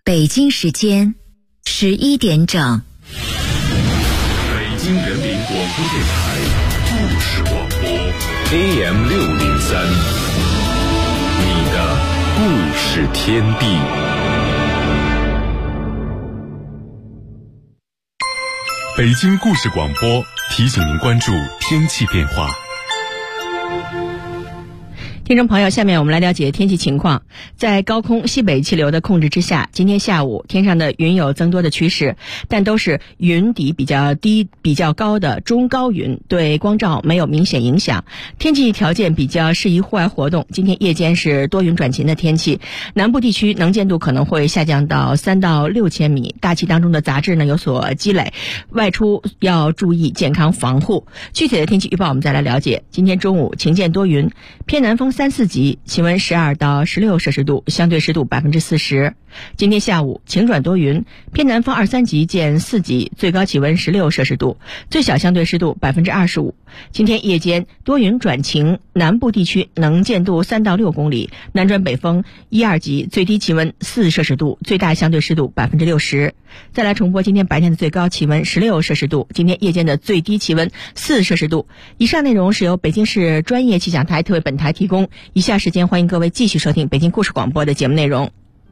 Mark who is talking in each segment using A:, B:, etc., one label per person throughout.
A: 北京时间11点整。
B: 北京人民广播电台故事广播 AM603，你的故事天地。北京故事广播提醒您关注天气变化。
C: 听众朋友，下面我们来了解天气情况。在高空西北气流的控制之下，今天下午天上的云有增多的趋势，但都是云底比较低、比较高的中高云，对光照没有明显影响。天气条件比较适宜户外活动。今天夜间是多云转晴的天气，南部地区能见度可能会下降到3到6千米，大气当中的杂质呢有所积累，外出要注意健康防护。具体的天气预报我们再来了解。今天中午晴见多云，偏南风3、4级，气温12到16摄氏度，相对湿度40%。今天下午晴转多云，偏南风2、3级见4级，最高气温16摄氏度，最小相对湿度25%。今天夜间多云转晴，南部地区能见度3到6公里，南转北风1、2级，最低气温4摄氏度，最大相对湿度60%。再来重播今天白天的最高气温16摄氏度，今天夜间的最低气温4摄氏度。以上内容是由北京市专业气象台特为本台提供。以下时间欢迎各位继续收听北京故事广播的节目内容。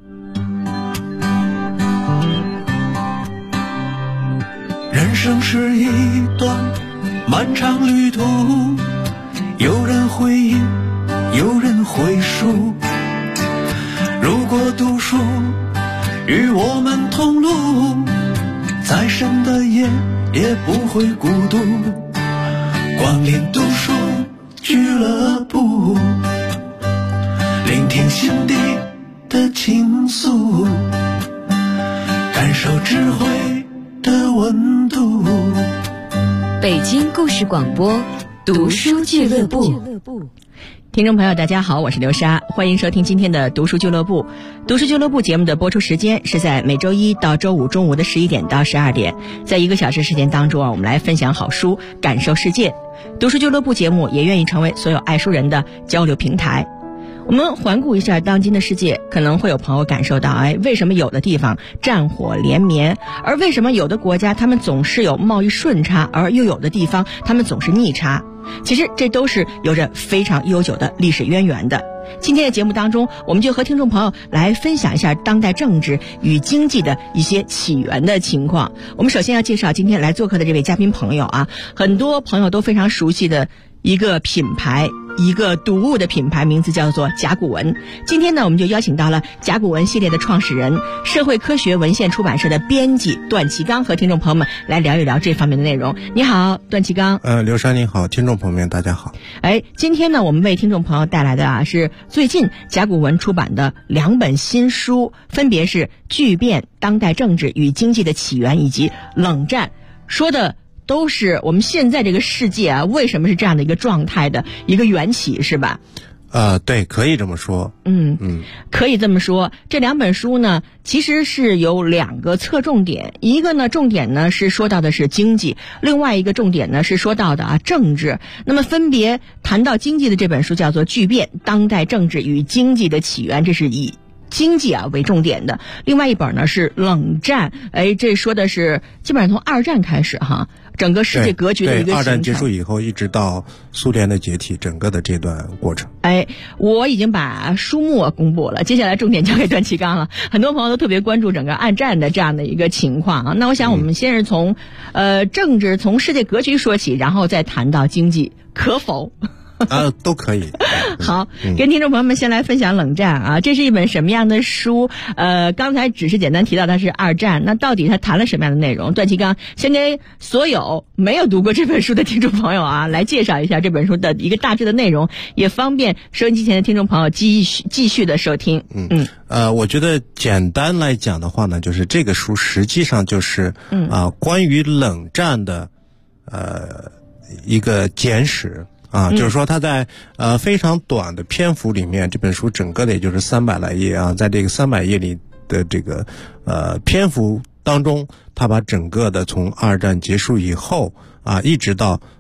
D: 人生是一段漫长旅途，有人回忆，有人回述。如果读书与我们同路，再深的夜也不会孤独。光临读书俱乐部，聆听心底的倾诉，感受智慧的温度。
A: 北京故事广播读书俱乐部。
C: 听众朋友大家好，我是刘莎，欢迎收听今天的读书俱乐部。读书俱乐部节目的播出时间是在每周一到周五中午的11点到12点，在1个小时时间当中我们来分享好书，感受世界。读书俱乐部节目也愿意成为所有爱书人的交流平台。我们环顾一下当今的世界，可能会有朋友感受到，为什么有的地方战火连绵，而为什么有的国家他们总是有贸易顺差，而又有的地方他们总是逆差？其实这都是有着非常悠久的历史渊源的。今天的节目当中，我们就和听众朋友来分享一下当代政治与经济的一些起源的情况。我们首先要介绍今天来做客的这位嘉宾朋友啊，很多朋友都非常熟悉的一个品牌，一个读物的品牌，名字叫做甲骨文。今天呢，我们就邀请到了甲骨文系列的创始人、社会科学文献出版社的编辑段其刚，和听众朋友们来聊一聊这方面的内容。你好，段其刚。
E: 刘珊你好，听众朋友们大家好。
C: 今天呢，我们为听众朋友带来的是最近甲骨文出版的2本新书，分别是《巨变：当代政治与经济的起源》以及《冷战》，说的都是我们现在这个世界啊，为什么是这样的一个状态的一个缘起，是吧？
E: 对，可以这么说。
C: 可以这么说。这2本书呢，其实是有2个侧重点，一个呢重点呢是说到的是经济，另外一个重点呢是说到的政治。那么分别谈到经济的这本书叫做《巨变：当代政治与经济的起源》，这是以经济为重点的。另外一本呢是冷战，这说的是基本上从2战开始哈，整个世界格局的一个形成。
E: 2战结束以后一直到苏联的解体，整个的这段过程。
C: 我已经把书目公布了，接下来重点交给段其刚了。很多朋友都特别关注整个2战的这样的一个情况啊。那我想我们先是从政治，从世界格局说起，然后再谈到经济，可否？
E: 都可以。
C: 好，跟听众朋友们先来分享冷战啊，这是一本什么样的书？刚才只是简单提到它是2战，那到底它谈了什么样的内容？段其刚先给所有没有读过这本书的听众朋友啊，来介绍一下这本书的一个大致的内容，也方便收音机前的听众朋友继续的收听。
E: 我觉得简单来讲的话呢，就是这个书实际上就是关于冷战的一个简史。就是说他在非常短的篇幅里面，这本书整个的也就是300来页啊，在这个300页里的这个篇幅当中，他把整个的从2战结束以后一直到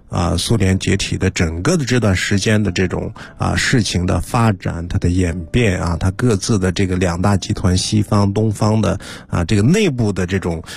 E: 苏联解体的整个的这段时间的这种事情的发展，它的演变它各自的这个两大集团西方东方的这个内部的这种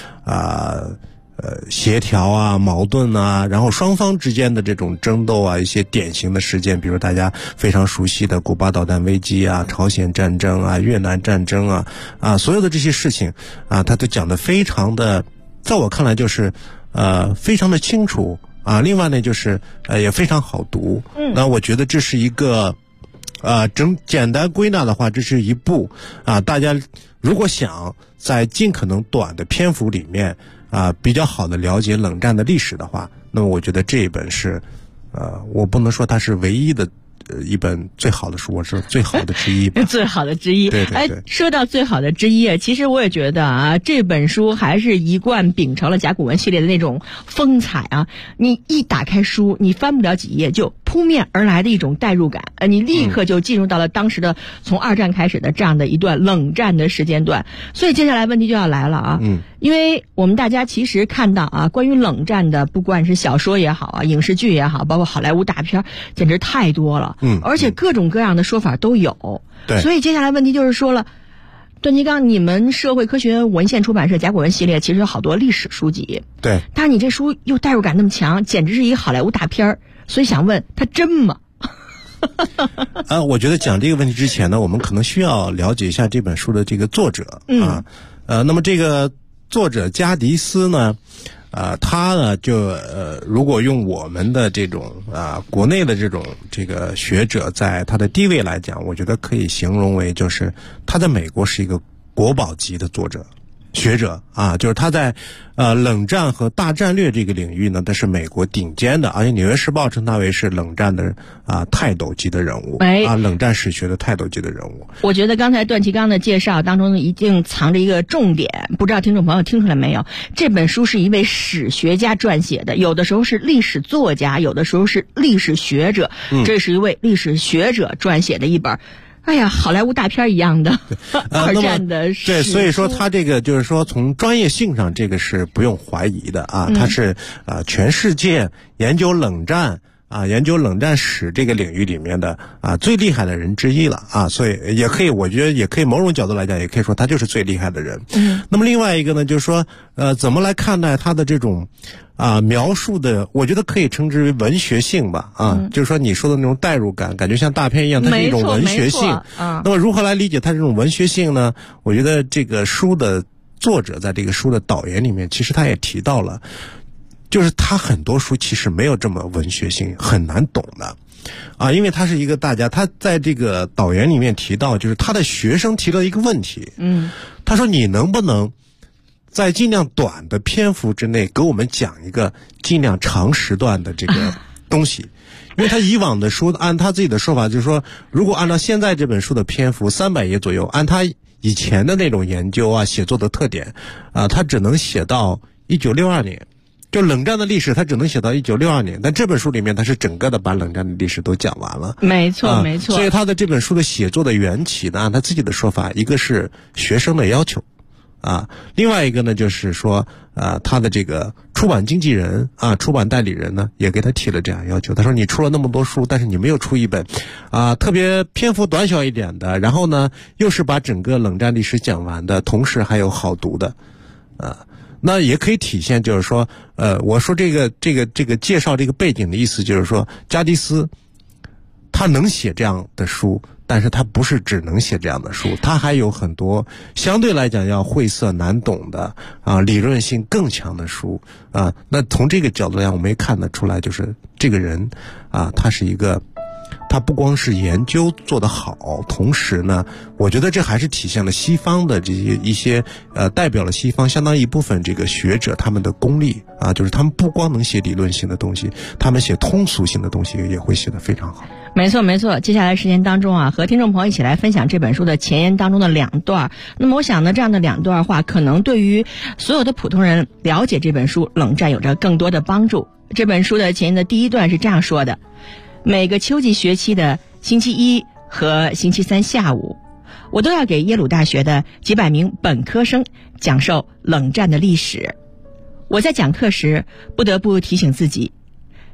E: 协调矛盾然后双方之间的这种争斗一些典型的事件，比如大家非常熟悉的古巴导弹危机朝鲜战争越南战争所有的这些事情他都讲得非常的，在我看来就是非常的清楚另外呢就是也非常好读。那我觉得这是一个简单归纳的话，这是一部大家如果想在尽可能短的篇幅里面比较好的了解冷战的历史的话，那么我觉得这一本是我不能说它是唯一的一本最好的书，我是最好的之一吧。
C: 最好的之一。
E: 对对对。
C: 说到最好的之一其实我也觉得这本书还是一贯秉承了甲骨文系列的那种风采你一打开书，你翻不了几页就扑面而来的一种代入感，你立刻就进入到了当时的从二战开始的这样的一段冷战的时间段。所以接下来问题就要来了因为我们大家其实看到关于冷战的，不管是小说也好影视剧也好，包括好莱坞大片，简直太多了。而且各种各样的说法都有。
E: 对。
C: 所以接下来问题就是说了，段吉刚，你们社会科学文献出版社甲骨文系列其实有好多历史书籍。
E: 对。
C: 但是你这书又代入感那么强，简直是一个好莱坞大片，所以想问，它真吗？
E: 我觉得讲这个问题之前呢，我们可能需要了解一下这本书的这个作者那么这个作者加迪斯呢，他呢就如果用我们的这种国内的这个学者在他的地位来讲，我觉得可以形容为就是他在美国是一个国宝级的作者学者就是他在冷战和大战略这个领域呢，他是美国顶尖的，而且《纽约时报》称他为是冷战的泰斗级的人物冷战史学的泰斗级的人物。
C: 我觉得刚才段祺刚的介绍当中一定藏着一个重点，不知道听众朋友听出来没有？这本书是一位史学家撰写的，有的时候是历史作家，有的时候是历史学者这是一位历史学者撰写的一本好莱坞大片一样的二战的史。
E: 对，所以说他这个就是说从专业性上这个是不用怀疑的他是全世界研究冷战研究冷战史这个领域里面的最厉害的人之一了所以也可以，我觉得也可以某种角度来讲，也可以说他就是最厉害的人。那么另外一个呢，就是说怎么来看待他的这种描述的，我觉得可以称之为文学性吧就是说你说的那种代入感，感觉像大片一样，它是一种文学性那么如何来理解它这种文学性呢？我觉得这个书的作者在这个书的导言里面，其实他也提到了，就是他很多书其实没有这么文学性，很难懂的因为他是一个他在这个导言里面提到，就是他的学生提了一个问题他说你能不能在尽量短的篇幅之内给我们讲一个尽量长时段的这个东西因为他以往的书按他自己的说法，就是说如果按照现在这本书的篇幅300页左右，按他以前的那种研究写作的特点他只能写到1962年，就冷战的历史他只能写到1962年，但这本书里面他是整个的把冷战的历史都讲完了。
C: 没错没错。
E: 所以他的这本书的写作的缘起呢，按他自己的说法，一个是学生的要求另外一个呢就是说他的这个出版经纪人出版代理人呢也给他提了这样要求，他说你出了那么多书，但是你没有出一本特别篇幅短小一点的，然后呢又是把整个冷战历史讲完的，同时还有好读的那也可以体现就是说我说这个介绍这个背景的意思，就是说加迪斯他能写这样的书，但是他不是只能写这样的书，他还有很多相对来讲要晦涩难懂的理论性更强的书那从这个角度来讲，我们也看得出来，就是这个人他是一个，他不光是研究做得好，同时呢我觉得这还是体现了西方的这些一些代表了西方相当一部分这个学者他们的功力就是他们不光能写理论性的东西，他们写通俗性的东西也会写得非常好。
C: 没错没错。接下来时间当中和听众朋友一起来分享这本书的前言当中的2段。那么我想呢，这样的2段话可能对于所有的普通人了解这本书冷战有着更多的帮助。这本书的前言的第1段是这样说的：每个秋季学期的星期1和星期3下午，我都要给耶鲁大学的几百名本科生讲授冷战的历史。我在讲课时不得不提醒自己，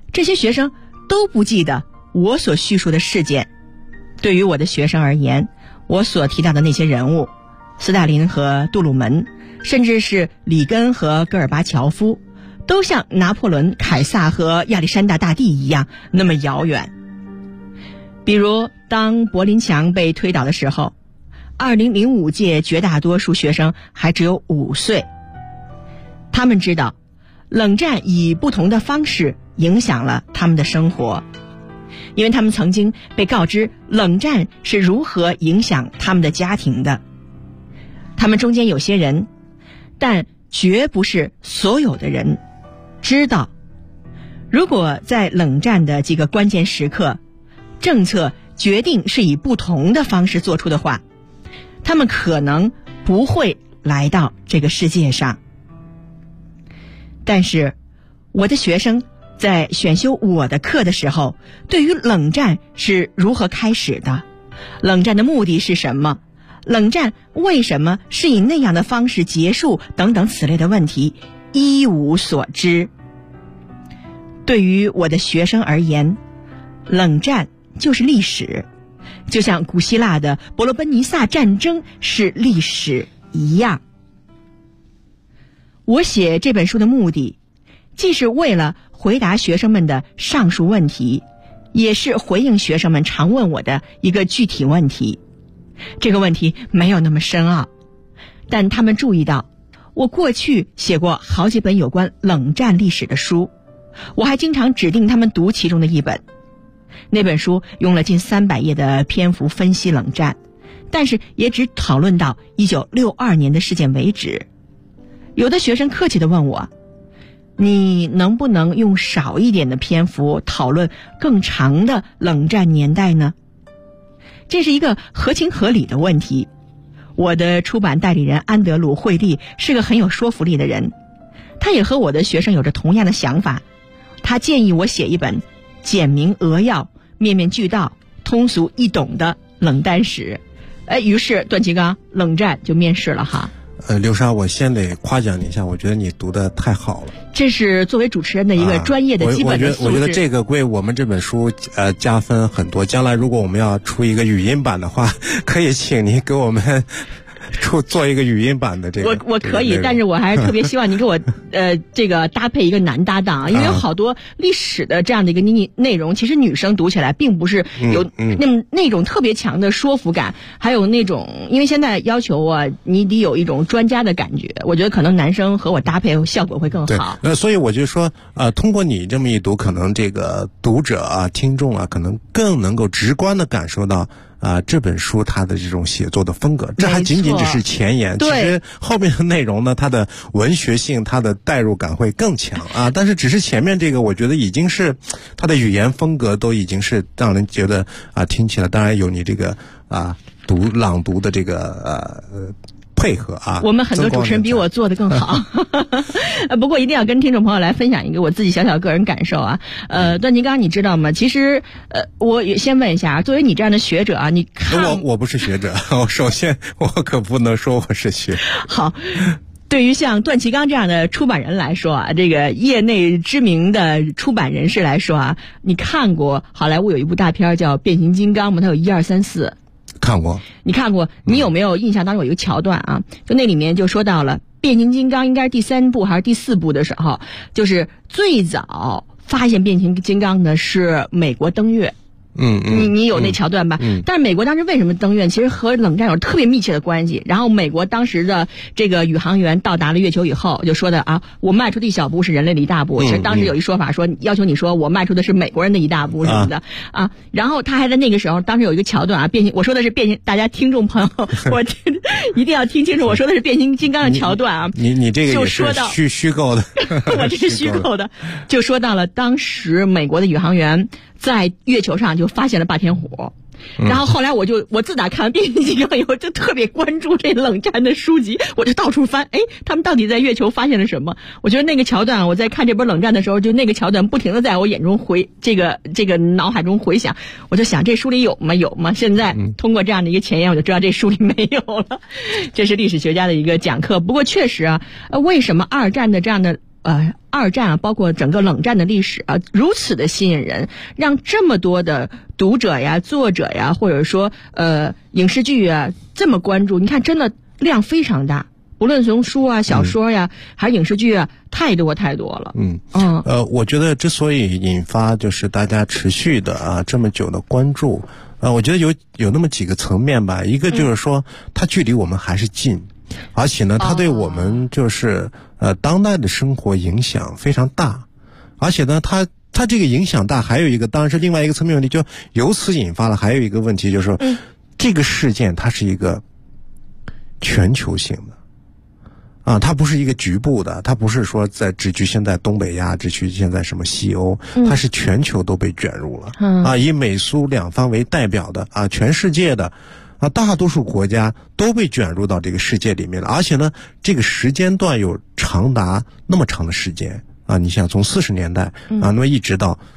C: 这些学生都不记得我所叙述的事件。对于我的学生而言，我所提到的那些人物，斯大林和杜鲁门，甚至是里根和戈尔巴乔夫，都像拿破仑、凯撒和亚历山大大帝一样那么遥远。比如当柏林墙被推倒的时候，2005届绝大多数学生还只有5岁。他们知道冷战以不同的方式影响了他们的生活，因为他们曾经被告知冷战是如何影响他们的家庭的。他们中间有些人，但绝不是所有的人，知道如果在冷战的几个关键时刻，政策决定是以不同的方式做出的话，他们可能不会来到这个世界上。但是我的学生在选修我的课的时候，对于冷战是如何开始的，冷战的目的是什么，冷战为什么是以那样的方式结束等等此类的问题一无所知。对于我的学生而言，冷战就是历史，就像古希腊的伯罗奔尼撒战争是历史一样。我写这本书的目的，既是为了回答学生们的上述问题，也是回应学生们常问我的一个具体问题。这个问题没有那么深奥，但他们注意到我过去写过好几本有关冷战历史的书，我还经常指定他们读其中的一本。那本书用了近300页的篇幅分析冷战，但是也只讨论到1962年的事件为止。有的学生客气地问我，你能不能用少一点的篇幅讨论更长的冷战年代呢？这是一个合情合理的问题。我的出版代理人安德鲁·惠利是个很有说服力的人，他也和我的学生有着同样的想法。他建议我写一本简明扼要、面面俱到、通俗易懂的冷战史。于是段其刚冷战就面世了哈。
E: 刘莎，我先得夸奖你一下，我觉得你读得太好了。
C: 这是作为主持人的一个专业的基本的素质。
E: 我觉得这个为我们这本书加分很多。将来如果我们要出一个语音版的话，可以请你给我们做一个语音版的这个。
C: 我可以，但是我还是特别希望你给我这个搭配一个男搭档，因为有好多历史的这样的一个内容，其实女生读起来并不是有那种特别强的说服感，还有那种因为现在要求你得有一种专家的感觉，我觉得可能男生和我搭配效果会更好。
E: 所以我就说通过你这么一读，可能这个读者啊、听众啊，可能更能够直观地感受到这本书它的这种写作的风格。这还仅仅只是前言，其实后面的内容呢，它的文学性、它的代入感会更强啊。但是只是前面这个，我觉得已经是它的语言风格都已经是让人觉得听起来，当然有你这个朗读的这个配合啊。
C: 我们很多主持人比我做得更好。不过一定要跟听众朋友来分享一个我自己小小个人感受啊。段其刚你知道吗？其实我也先问一下，作为你这样的学者啊，你看
E: 我不是学者，首先我可不能说我是学者。
C: 好。对于像段其刚这样的出版人来说啊，这个业内知名的出版人士来说啊，你看过好莱坞有一部大片叫《变形金刚》吗？它有1、2、3、4。
E: 看过。
C: 你看过？你有没有印象当中有一个桥段啊？就那里面就说到了变形金刚应该是第3部还是第4部的时候，就是最早发现变形金刚的是美国登月。你有那桥段吧？但是美国当时为什么登月，其实和冷战有特别密切的关系。然后美国当时的这个宇航员到达了月球以后，就说的我迈出的一小步是人类的一大步。其实当时有一说法说，要求你说我迈出的是美国人的一大步什么的然后他还在那个时候，当时有一个桥段我说的是变形，大家听众朋友，我一定要听清楚，我说的是变形金刚的桥段啊。
E: 你这个也是虚构的。
C: 我这是虚构的。就说到了当时美国的宇航员在月球上就发现了霸天虎。然后后来我自打看完变形金刚以后，就特别关注这冷战的书籍，我就到处翻，他们到底在月球发现了什么？我觉得那个桥段，我在看这本冷战的时候，就那个桥段不停地在我眼中这个脑海中回响。我就想这书里有吗？现在通过这样的一个前言，我就知道这书里没有了。这是历史学家的一个讲课。不过确实为什么二战的这样的二战啊，包括整个冷战的历史啊，如此的吸引人，让这么多的读者呀、作者呀，或者说影视剧啊这么关注，你看真的量非常大。不论从书啊、小说呀，还是影视剧啊，太多了。
E: 我觉得之所以引发就是大家持续的这么久的关注，我觉得有那么几个层面吧。一个就是说，它距离我们还是近，而且呢，它对我们就是当代的生活影响非常大，而且呢，它这个影响大，还有一个当然是另外一个层面问题，就由此引发了还有一个问题，就是说，这个事件它是一个全球性的。它不是一个局部的，它不是说只局限在东北亚，只局限在什么西欧，它是全球都被卷入了。以美苏两方为代表的全世界的大多数国家都被卷入到这个世界里面了，而且呢，这个时间段有长达那么长的时间你想从40年代那么一直到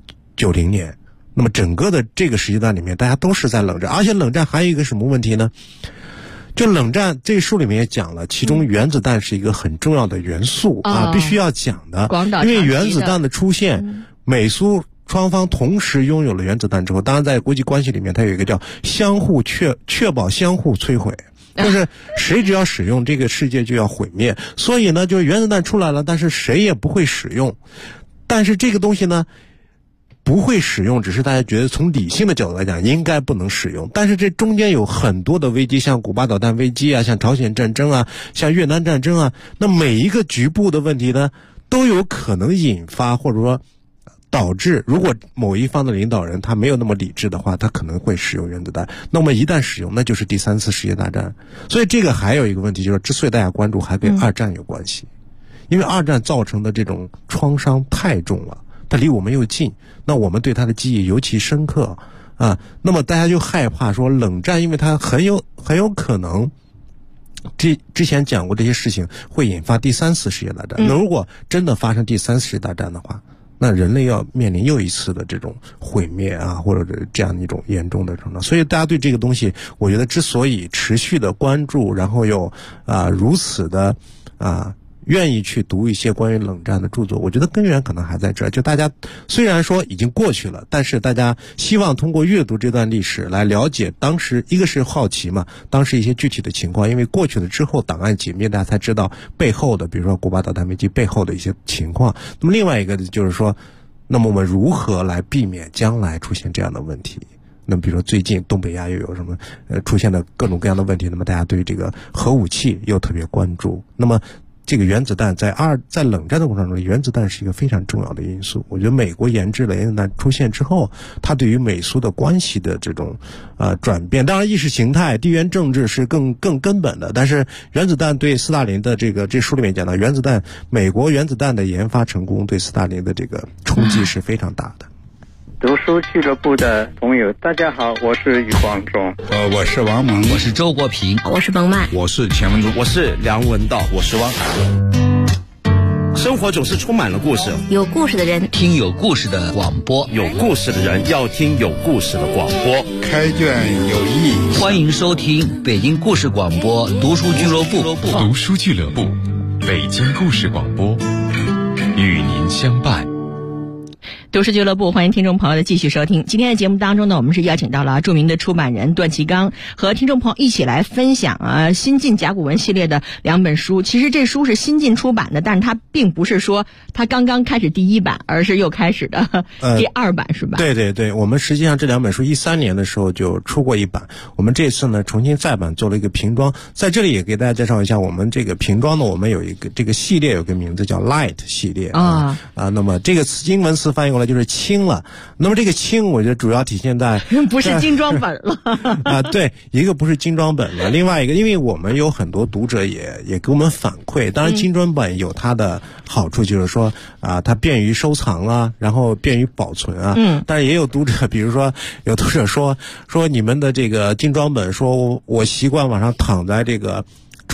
E: 90年，那么整个的这个时间段里面，大家都是在冷战，而且冷战还有一个什么问题呢？就冷战这个书里面也讲了，其中原子弹是一个很重要的元素必须要讲的。因为原子弹的出现，美苏双方同时拥有了原子弹之后，当然在国际关系里面，它有一个叫相互确保相互摧毁，就是谁只要使用，这个世界就要毁灭。所以呢，就是原子弹出来了，但是谁也不会使用。但是这个东西呢，不会使用，只是大家觉得从理性的角度来讲应该不能使用，但是这中间有很多的危机，像古巴导弹危机像朝鲜战争像越南战争那每一个局部的问题呢，都有可能引发或者说导致，如果某一方的领导人他没有那么理智的话，他可能会使用原子弹，那么一旦使用，那就是第3次世界大战。所以这个还有一个问题，就是之所以大家关注，还跟二战有关系，因为二战造成的这种创伤太重了，它离我们又近，那我们对它的记忆尤其深刻那么大家就害怕说冷战，因为它很有可能之前讲过这些事情会引发第3次世界大战。那如果真的发生第3次世界大战的话，那人类要面临又一次的这种毁灭或者这样一种严重的程度。所以大家对这个东西，我觉得之所以持续的关注，然后又如此的愿意去读一些关于冷战的著作，我觉得根源可能还在这儿。就大家虽然说已经过去了，但是大家希望通过阅读这段历史来了解当时，一个是好奇嘛，当时一些具体的情况，因为过去了之后档案解密，大家才知道背后的，比如说古巴导弹危机背后的一些情况。那么另外一个就是说，那么我们如何来避免将来出现这样的问题？那么比如说最近东北亚又有什么出现的各种各样的问题，那么大家对这个核武器又特别关注。那么这个原子弹在冷战的过程中，原子弹是一个非常重要的因素。我觉得美国研制了原子弹出现之后，它对于美苏的关系的这种转变，当然意识形态、地缘政治是更根本的。但是原子弹对斯大林的这书里面讲到，美国原子弹的研发成功对斯大林的这个冲击是非常大的。
F: 读书俱乐部的朋友，大家好，我是余光中，
G: 我是王蒙，
H: 我是周国平，
A: 我是冯曼，
G: 我是钱文忠，
I: 我是梁文道，我是汪涵。生活总是充满了故事，
A: 有故事的人
H: 听有故事的广播，
I: 有故事的人要听有故事的广播。
G: 开卷有益，
H: 欢迎收听北京故事广播读书俱乐部。
B: 读书俱乐部，北京故事广播，与您相伴。
C: 读书俱乐部，欢迎听众朋友的继续收听。今天的节目当中呢，我们是邀请到了著名的出版人段祺刚，和听众朋友一起来分享新晋甲骨文系列的2本书。其实这书是新晋出版的，但是它并不是说它刚刚开始第1版，而是又开始的第2版，是吧？
E: 对对对，我们实际上这2本书13年的时候就出过1版，我们这次呢重新再版，做了一个平装。在这里也给大家介绍一下，我们这个平装呢，我们有一个这个系列有个名字叫 Light 系列那么这个英文词翻译过来就是轻了。那么这个轻，我觉得主要体现在
C: 不是精装本了
E: 对，一个不是精装本了，另外一个，因为我们有很多读者也给我们反馈，当然精装本有它的好处，就是说它便于收藏然后便于保存但是也有读者，比如说有读者说你们的这个精装本，说我习惯晚上躺在这个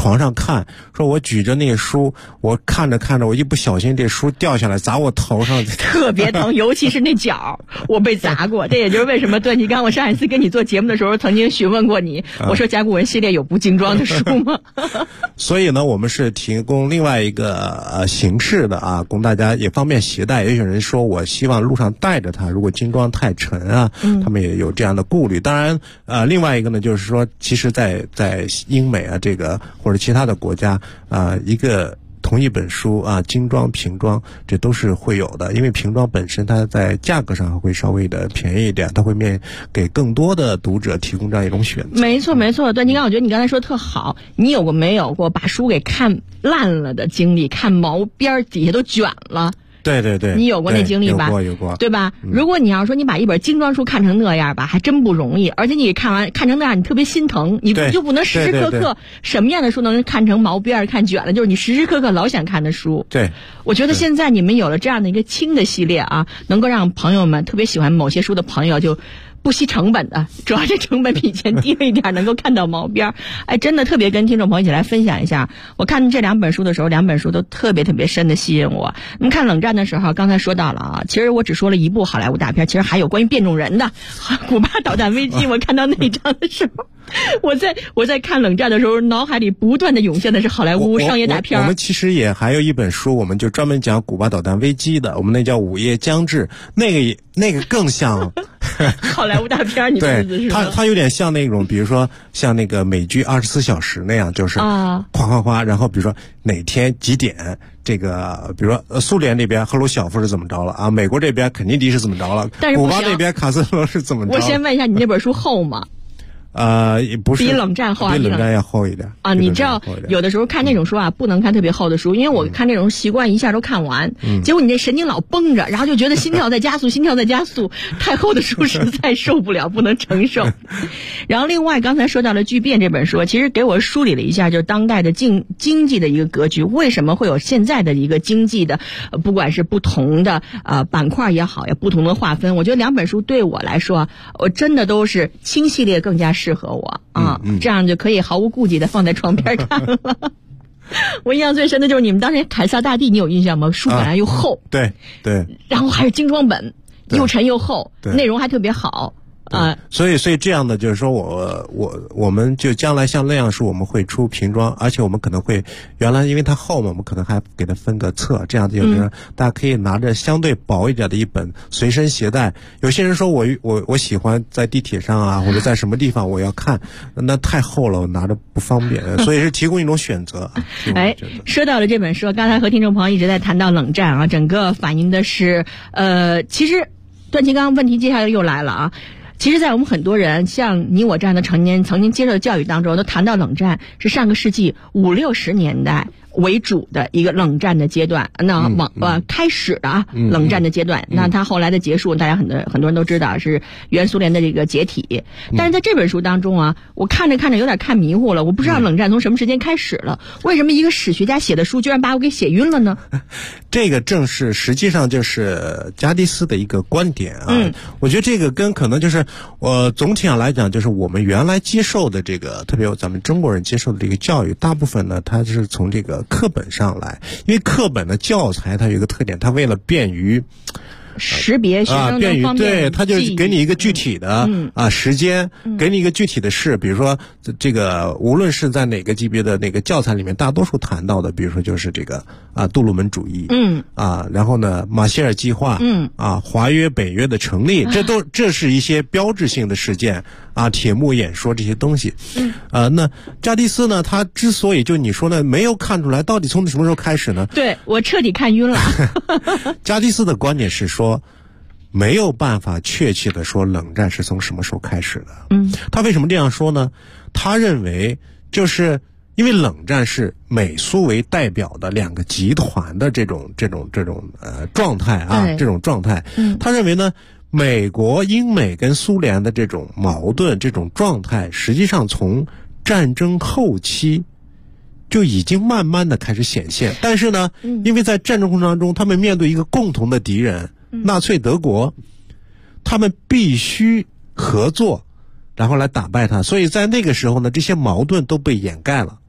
E: 床上看，说我举着那个书，我看着看着，我一不小心这书掉下来砸我头上，
C: 特别疼，尤其是那脚，我被砸过。这也就是为什么段继刚，我上一次跟你做节目的时候，曾经询问过你，我说甲骨文系列有部精装的书吗？
E: 所以呢，我们是提供另外一个形式的啊，供大家也方便携带。也有人说我希望路上带着它，如果精装太沉啊，他们也有这样的顾虑。当然，另外一个呢，就是说，其实在英美啊这个或者其他的国家一个同一本书啊，精装、平装，这都是会有的。因为平装本身它在价格上会稍微的便宜一点，它会给更多的读者提供这样一种选择。
C: 没错没错，段金刚，我觉得你刚才说的特好。你有过没有过把书给看烂了的经历？看毛边底下都卷了。
E: 对对对，
C: 你有过那经历吧？
E: 有过，
C: 对吧？如果你要说你把一本精装书看成那样吧，还真不容易。而且你看成那样，你特别心疼，你就不能时时刻刻什么样的书能看成毛边看卷了？就是你时时刻刻老想看的书。
E: 对，
C: 我觉得现在你们有了这样的一个轻的系列啊，能够让朋友们特别喜欢某些书的朋友就不惜成本的，主要这成本比以前低了一点，能够看到毛边。哎，真的特别跟听众朋友一起来分享一下。我看这两本书的时候，两本书都特别特别深的吸引我。你们看冷战的时候，刚才说到了啊，其实我只说了一部好莱坞大片，其实还有关于变种人的古巴导弹危机。我看到那一章的时候，我在看冷战的时候，脑海里不断的涌现的是好莱坞商业大片。
E: 我们其实也还有一本书，我们就专门讲古巴导弹危机的，我们那叫《午夜将至》，那个更像
C: 好莱坞大片，你的意思是吗？
E: 它有点像那种，比如说像那个美剧24小时那样，就是哗，然后比如说哪天几点，这个比如说苏联那边赫鲁晓夫是怎么着了啊，美国这边肯尼迪是怎么着了，古巴那边卡斯特罗是怎么着了。
C: 我先问一下，你那本书厚吗？
E: 也不是
C: 比冷战厚，
E: 比冷战要厚一点
C: 啊！你知道有的时候看那种书啊，不能看特别厚的书，因为我看那种习惯一下都看完，结果你这神经老绷着，然后就觉得心跳在加速，太厚的书实在受不了，不能承受。然后另外刚才说到了《巨变》这本书，其实给我梳理了一下，就是当代的经济的一个格局，为什么会有现在的一个经济的，不管是不同的板块也好，也不同的划分。我觉得两本书对我来说，我真的都是轻系列更加适合我啊，这样就可以毫无顾忌的放在床边看了。我印象最深的就是你们当时凯撒大帝，你有印象吗？书本来又厚，
E: 对，
C: 然后还是精装本，又沉又厚，内容还特别好。
E: 所以这样的就是说我们就将来像那样书我们会出平装，而且我们可能会原来因为它厚嘛，我们可能还给它分个册，这样子有人大家可以拿着相对薄一点的一本随身携带。有些人说我喜欢在地铁上啊或者在什么地方我要看，那太厚了我拿着不方便，所以是提供一种选择。
C: 哎，说到了这本书，刚才和听众朋友一直在谈到冷战啊，整个反映的是其实段其刚问题接下来又来了啊。其实在我们很多人像你我这样的成年曾经接受的教育当中，都谈到冷战是上个世纪50、60年代为主的一个冷战的阶段，那开始的冷战的阶段，那它后来的结束，大家很多人都知道是原苏联的这个解体。但是在这本书当中啊，我看着有点看迷糊了，我不知道冷战从什么时间开始了，为什么一个史学家写的书居然把我给写晕了呢？
E: 这个正是实际上就是加迪斯的一个观点啊。我觉得这个跟可能就是总体上来讲，就是我们原来接受的这个，特别咱们中国人接受的这个教育，大部分呢它是从这个课本上来，因为课本的教材它有一个特点，它为了便于
C: 识别学生
E: 便于
C: 方便
E: 对，他就给你一个具体的时间，给你一个具体的事，比如说这个无论是在哪个级别的那个教材里面，大多数谈到的，比如说就是这个杜鲁门主义，然后呢马歇尔计划，华约北约的成立，这是一些标志性的事件啊，铁幕演说这些东西，那加迪斯呢，他之所以就你说呢没有看出来到底从什么时候开始呢？
C: 对，我彻底看晕了。
E: 加迪斯的观点是说，没有办法确切的说冷战是从什么时候开始的。他为什么这样说呢？他认为就是因为冷战是美苏为代表的两个集团的这种状态啊，这种状态，他认为呢，美国、英美跟苏联的这种矛盾、这种状态，实际上从战争后期就已经慢慢的开始显现。但是呢，因为在战争过程当中，他们面对一个共同的敌人，纳粹德国，他们必须合作，然后来打败他。所以在那个时候呢，这些矛盾都被掩盖了，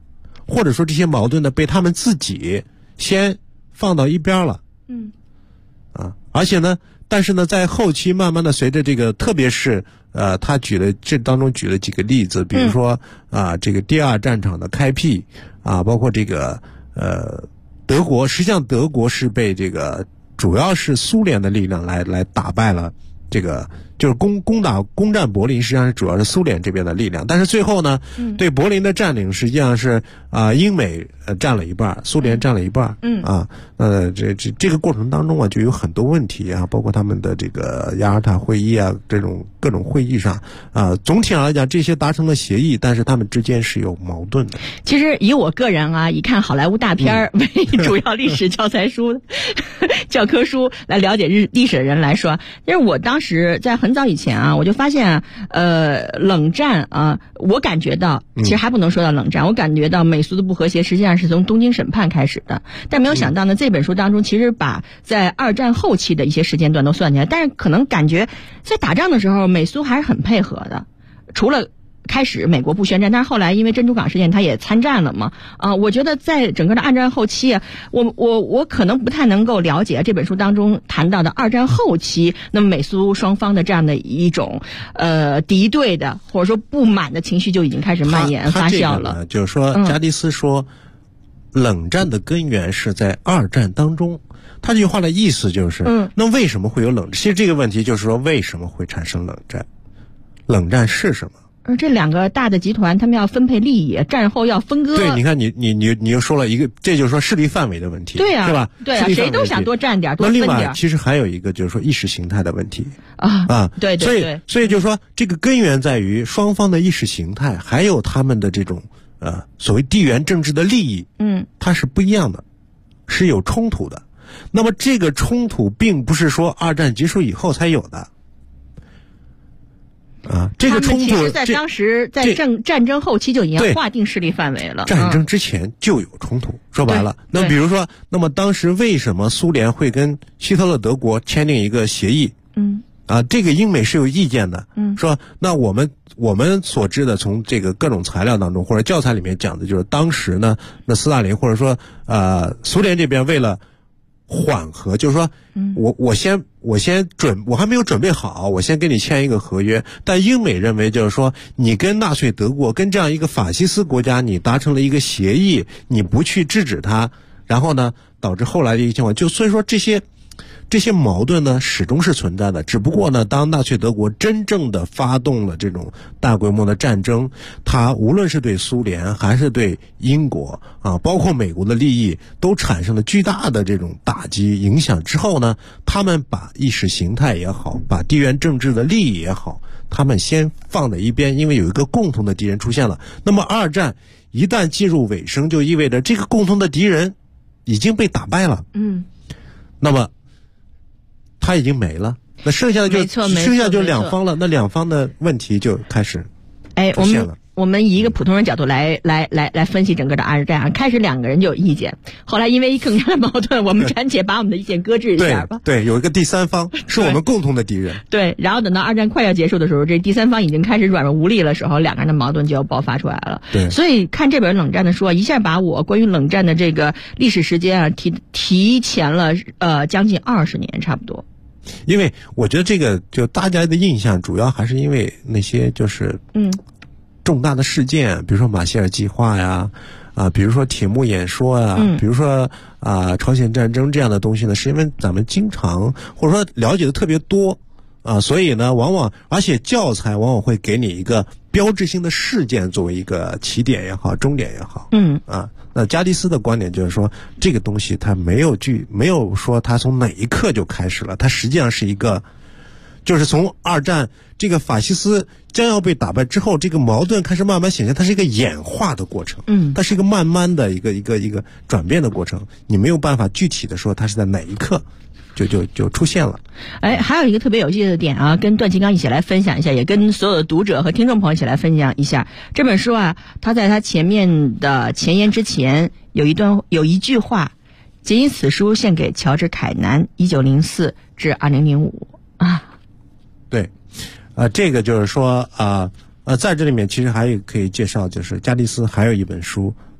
E: 或者说这些矛盾呢被他们自己先放到一边了。而且呢，但是呢，在后期慢慢的随着这个，特别是他这当中举了几个例子，比如说这个第二战场的开辟包括这个德国，实际上德国是被这个主要是苏联的力量来打败了，这个就是攻占柏林，实际上是主要是苏联这边的力量，但是最后呢，对柏林的占领实际上是英美占了一半，苏联占了一半。这个过程当中就有很多问题包括他们的这个雅尔塔会议这种各种会议上总体上来讲，这些达成了协议，但是他们之间是有矛盾的。
C: 其实以我个人以看好莱坞大片为主要历史教材书教科书来了解历史的人来说，因为我当时在很早以前我就发现冷战我感觉到其实还不能说到冷战，我感觉到美苏的不和谐实际上是从东京审判开始的，但没有想到呢，这本书当中其实把在二战后期的一些时间段都算进来，但是可能感觉在打仗的时候美苏还是很配合的，除了开始美国不宣战，但是后来因为珍珠港事件他也参战了嘛。我觉得在整个的二战后期我可能不太能够了解这本书当中谈到的二战后期，那么美苏双方的这样的一种敌对的或者说不满的情绪就已经开始蔓延发酵了。
E: 就是说加迪斯说冷战的根源是在二战当中，他这句话的意思就是那为什么会有冷战？其实这个问题就是说为什么会产生冷战？冷战是什么？
C: 这两个大的集团他们要分配利益，战后要分割。
E: 对，你看你又说了一个，这就是说势力范围的问题。
C: 对啊，
E: 是吧？
C: 对啊，谁都想多占点，多分点。
E: 那另外其实还有一个就是说意识形态的问题
C: 对对对。
E: 所以就是说这个根源在于双方的意识形态，还有他们的这种所谓地缘政治的利益，它是不一样的，是有冲突的。那么这个冲突并不是说二战结束以后才有的。这个冲突
C: 其实在当时在战争后期就已经划定势力范围了。
E: 战争之前就有冲突，说白了。那比如说，那么当时为什么苏联会跟希特勒德国签订一个协议？这个英美是有意见的。说那我们所知的从这个各种材料当中或者教材里面讲的就是当时呢，那斯大林或者说苏联这边为了缓和，就是说我还没有准备好，我先跟你签一个合约。但英美认为就是说你跟纳粹德国跟这样一个法西斯国家你达成了一个协议，你不去制止它，然后呢导致后来的一个情况，就所以说这些矛盾呢始终是存在的，只不过呢当纳粹德国真正的发动了这种大规模的战争，它无论是对苏联还是对英国包括美国的利益都产生了巨大的这种打击影响之后呢，他们把意识形态也好，把地缘政治的利益也好，他们先放在一边，因为有一个共同的敌人出现了。那么二战一旦进入尾声，就意味着这个共同的敌人已经被打败了。那么他已经没了，那剩下的就两方了，那两方的问题就开始出现了。
C: 我们以一个普通人角度来分析整个的二战开始两个人就有意见，后来因为更加的矛盾，我们暂且把我们的意见搁置一下吧。
E: 对，有一个第三方是我们共同的敌人。
C: 对，然后等到二战快要结束的时候，这第三方已经开始软弱无力的时候，两个人的矛盾就要爆发出来了。
E: 对，
C: 所以看这本冷战的书一下把我关于冷战的这个历史时间提前了将近20年差不多。
E: 因为我觉得这个就大家的印象主要还是因为那些就是重大的事件，比如说马歇尔计划呀，比如说铁幕演说呀，比如说朝鲜战争这样的东西呢，是因为咱们经常或者说了解的特别多所以呢往往而且教材往往会给你一个标志性的事件作为一个起点也好，终点也好。那加迪斯的观点就是说，这个东西它没有说它从哪一刻就开始了，它实际上是一个，就是从二战这个法西斯将要被打败之后，这个矛盾开始慢慢显现，它是一个演化的过程。它是一个慢慢的一个转变的过程，你没有办法具体的说它是在哪一刻就出现了。
C: 还有一个特别有意思的点跟段金刚一起来分享一下，也跟所有的读者和听众朋友一起来分享一下。这本书它在它前面的前言之前有一句话，仅以此书献给乔治凯南，1904至2005
E: 对，这个就是说在这里面其实还可以介绍，就是加迪斯还有一本书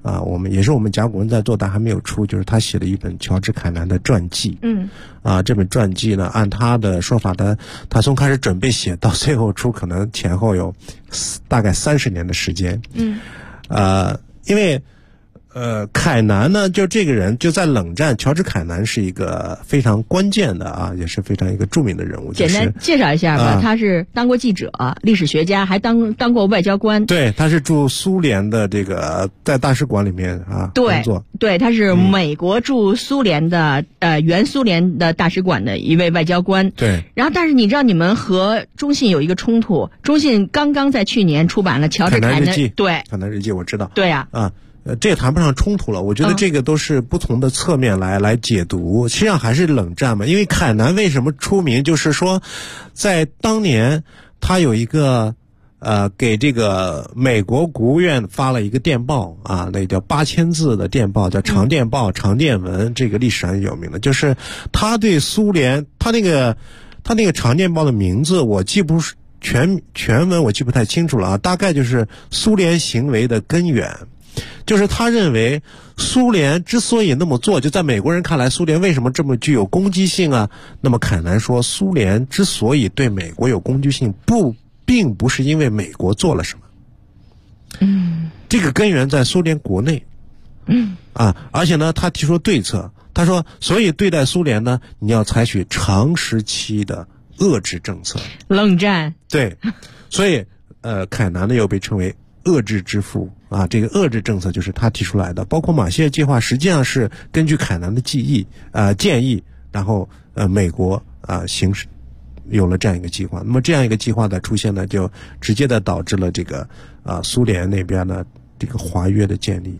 E: 我们甲骨文在做，但还没有出，就是他写了一本乔治凯南的传记。这本传记呢，按他的说法的，他从开始准备写到最后出，可能前后有大概30年的时间。因为凯南呢，就这个人就在冷战，乔治凯南是一个非常关键的也是非常一个著名的人物。
C: 简单介绍一下吧，他是当过记者、历史学家，还当过外交官。
E: 对，他是驻苏联的这个在大使馆里面工作。
C: 对，他是美国驻苏联的原苏联的大使馆的一位外交官。
E: 对。
C: 然后，但是你知道你们和中信有一个冲突，中信刚刚在去年出版了乔治凯南日记。对，
E: 凯南日记我知道。
C: 对呀。
E: 这也谈不上冲突了，我觉得这个都是不同的侧面来解读，实际上还是冷战嘛。因为凯南为什么出名，就是说在当年他有一个给这个美国国务院发了一个电报那叫8000字的电报，叫长电报、长电文，这个历史上有名的，就是他对苏联，他那个长电报的名字我记不全文我记不太清楚了大概就是苏联行为的根源。就是他认为苏联之所以那么做，就在美国人看来苏联为什么这么具有攻击性那么凯南说，苏联之所以对美国有攻击性并不是因为美国做了什么，这个根源在苏联国内，而且呢他提出对策，他说所以对待苏联呢，你要采取长时期的遏制政策。
C: 冷战。
E: 对，所以凯南呢又被称为遏制之父这个遏制政策就是他提出来的，包括马歇尔计划实际上是根据凯南的建议，然后美国行使有了这样一个计划。那么这样一个计划的出现呢，就直接的导致了这个苏联那边呢这个华约的建立。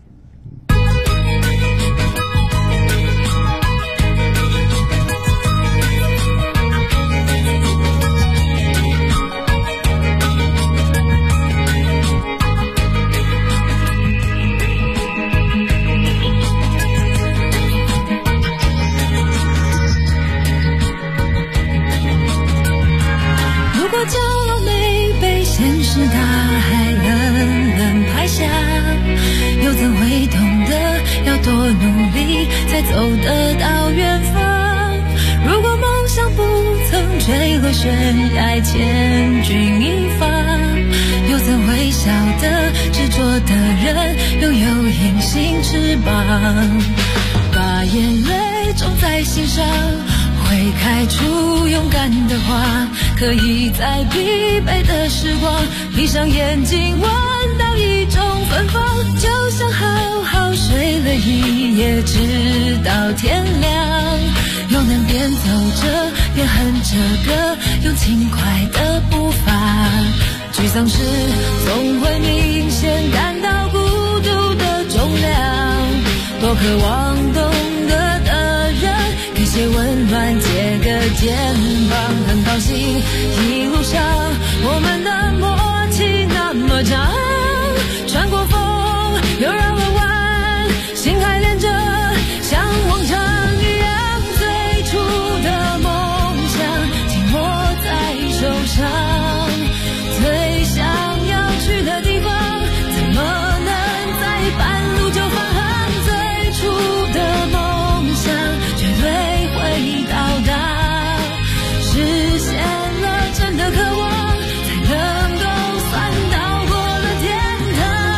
J: 走得到远方，如果梦想不曾坠落悬崖，千钧一发，又怎会晓得执着的人拥有隐形翅膀，把眼泪种在心上，会开出勇敢的花，可以在疲惫的时光闭上眼睛闻到一种芬芳，就像好好睡了一夜直到天亮，又能边走着边哼着歌，用轻快的步伐，沮丧时总会明显感到孤独的重量，多渴望懂得的人给些温暖，借个肩膀，很高兴一路上我们的默契那么长，穿过风又绕了弯，心还连着像往常一样，最初的梦想紧握在手上，最想要去的地方怎么能在半路就返航，最初的梦想绝对会到达，实现了真的渴望，才能够算到过了天堂。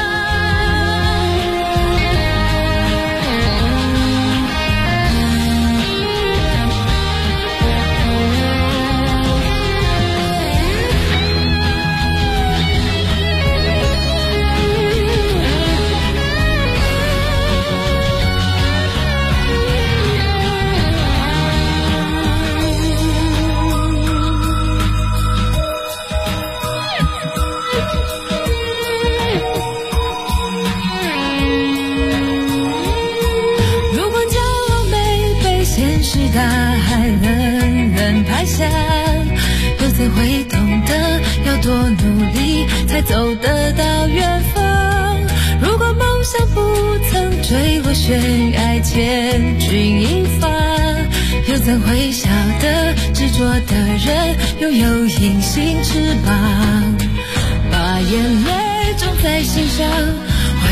J: 大海冷冷拍下，又怎会懂得要多努力才走得到远方，如果梦想不曾坠落悬崖，千钧一发，又怎会晓得执着的人拥有隐形翅膀，把眼泪种在心上，会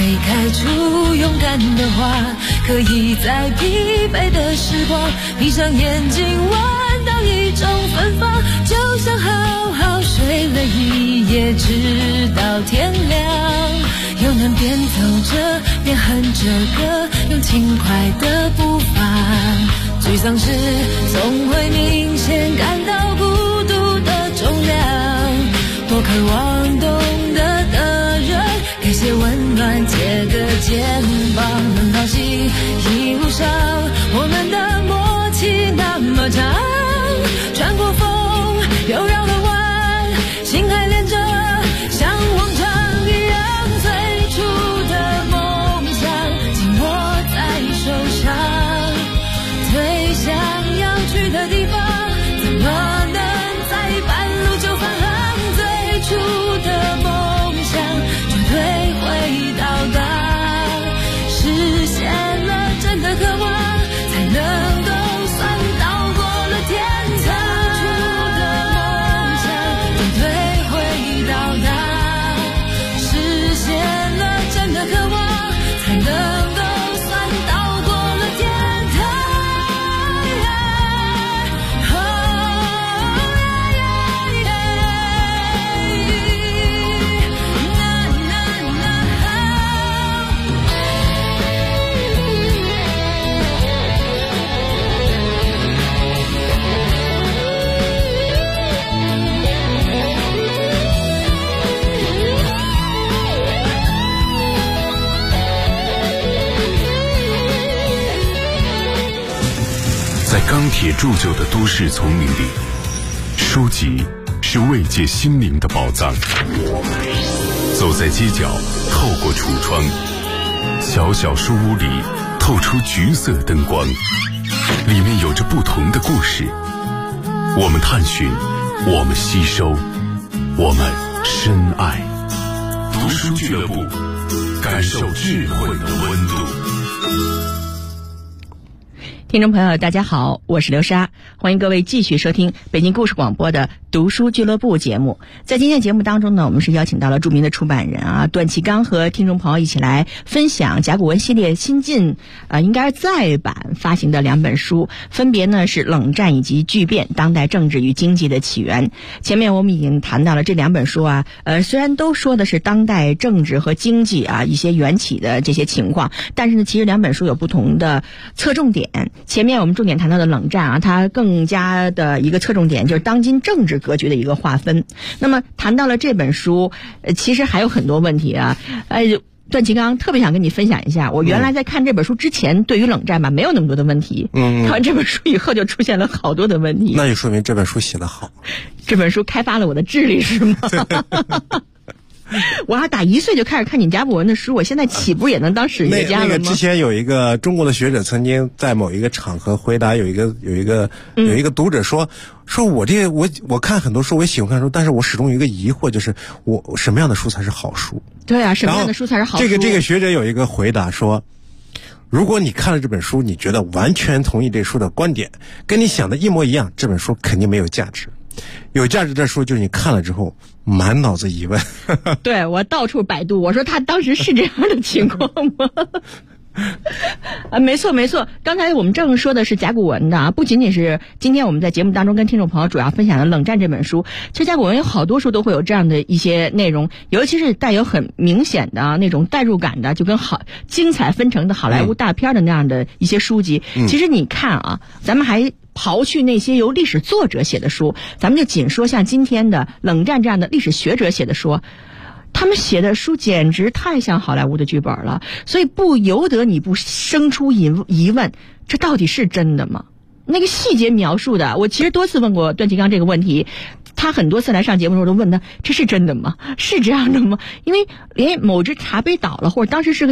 J: 开出勇敢的花，可以在疲惫的时光闭上眼睛闻到一种芬芳，就像好好睡了一夜直到天亮，又能边走着边哼着歌，用轻快的步伐，沮丧时总会明显感到孤独的重量，多渴望懂得的人给些温暖，借个肩膀，很高兴一路上我们的默契那么长，穿过风又绕了弯，心还连着像往常一样，最初的梦想紧握在手上，最想要去的地方怎么能在半路就返航，最初的梦想绝对会到达，实现了真的渴望才能够算到过了天堂，最初的梦想绝对会到达，实现了真的渴望才能够算到过了天堂。
B: 在钢铁铸就的都市丛林里，书籍是慰藉心灵的宝藏。走在街角，透过橱窗，小小书屋里透出橘色灯光，里面有着不同的故事。我们探寻，我们吸收，我们深爱。读书俱乐部，感受智慧的温度。
C: 听众朋友大家好，我是刘莎，欢迎各位继续收听北京故事广播的读书俱乐部节目。在今天节目当中呢，我们是邀请到了著名的出版人段启刚和听众朋友一起来分享甲骨文系列新近应该是再版发行的两本书，分别呢是冷战以及巨变，当代政治与经济的起源。前面我们已经谈到了这两本书虽然都说的是当代政治和经济一些缘起的这些情况，但是呢其实两本书有不同的侧重点。前面我们重点谈到的冷战它更加的一个侧重点就是当今政治格局的一个划分。那么谈到了这本书其实还有很多问题段启刚特别想跟你分享一下，我原来在看这本书之前对于冷战没有那么多的问题，看完这本书以后就出现了好多的问题。
E: 那就说明这本书写得好，
C: 这本书开发了我的智力是吗？我还打1岁就开始看你甲骨文的书，我现在岂不也能当史学家了吗？
E: 那个之前有一个中国的学者曾经在某一个场合回答有一个读者说我看很多书，我也喜欢看书，但是我始终有一个疑惑，就是我什么样的书才是好书？
C: 对啊，什么样的书才是好书？
E: 这个学者有一个回答说，如果你看了这本书，你觉得完全同意这书的观点，跟你想的一模一样，这本书肯定没有价值。有价值的书就是你看了之后满脑子疑问。
C: 对，我到处百度，我说他当时是这样的情况吗？没错，刚才我们正说的是甲骨文的不仅仅是今天我们在节目当中跟听众朋友主要分享的冷战这本书，其实甲骨文有好多书都会有这样的一些内容，尤其是带有很明显的那种代入感的，就跟精彩纷呈的好莱坞大片的那样的一些书籍。其实你看咱们还刨去那些由历史作者写的书，咱们就仅说像今天的冷战这样的历史学者写的书，他们写的书简直太像好莱坞的剧本了，所以不由得你不生出疑问，这到底是真的吗？那个细节描述的，我其实多次问过段启刚这个问题，他很多次来上节目的时候都问他，这是真的吗？是这样的吗？因为连某只茶杯倒了，或者当时是个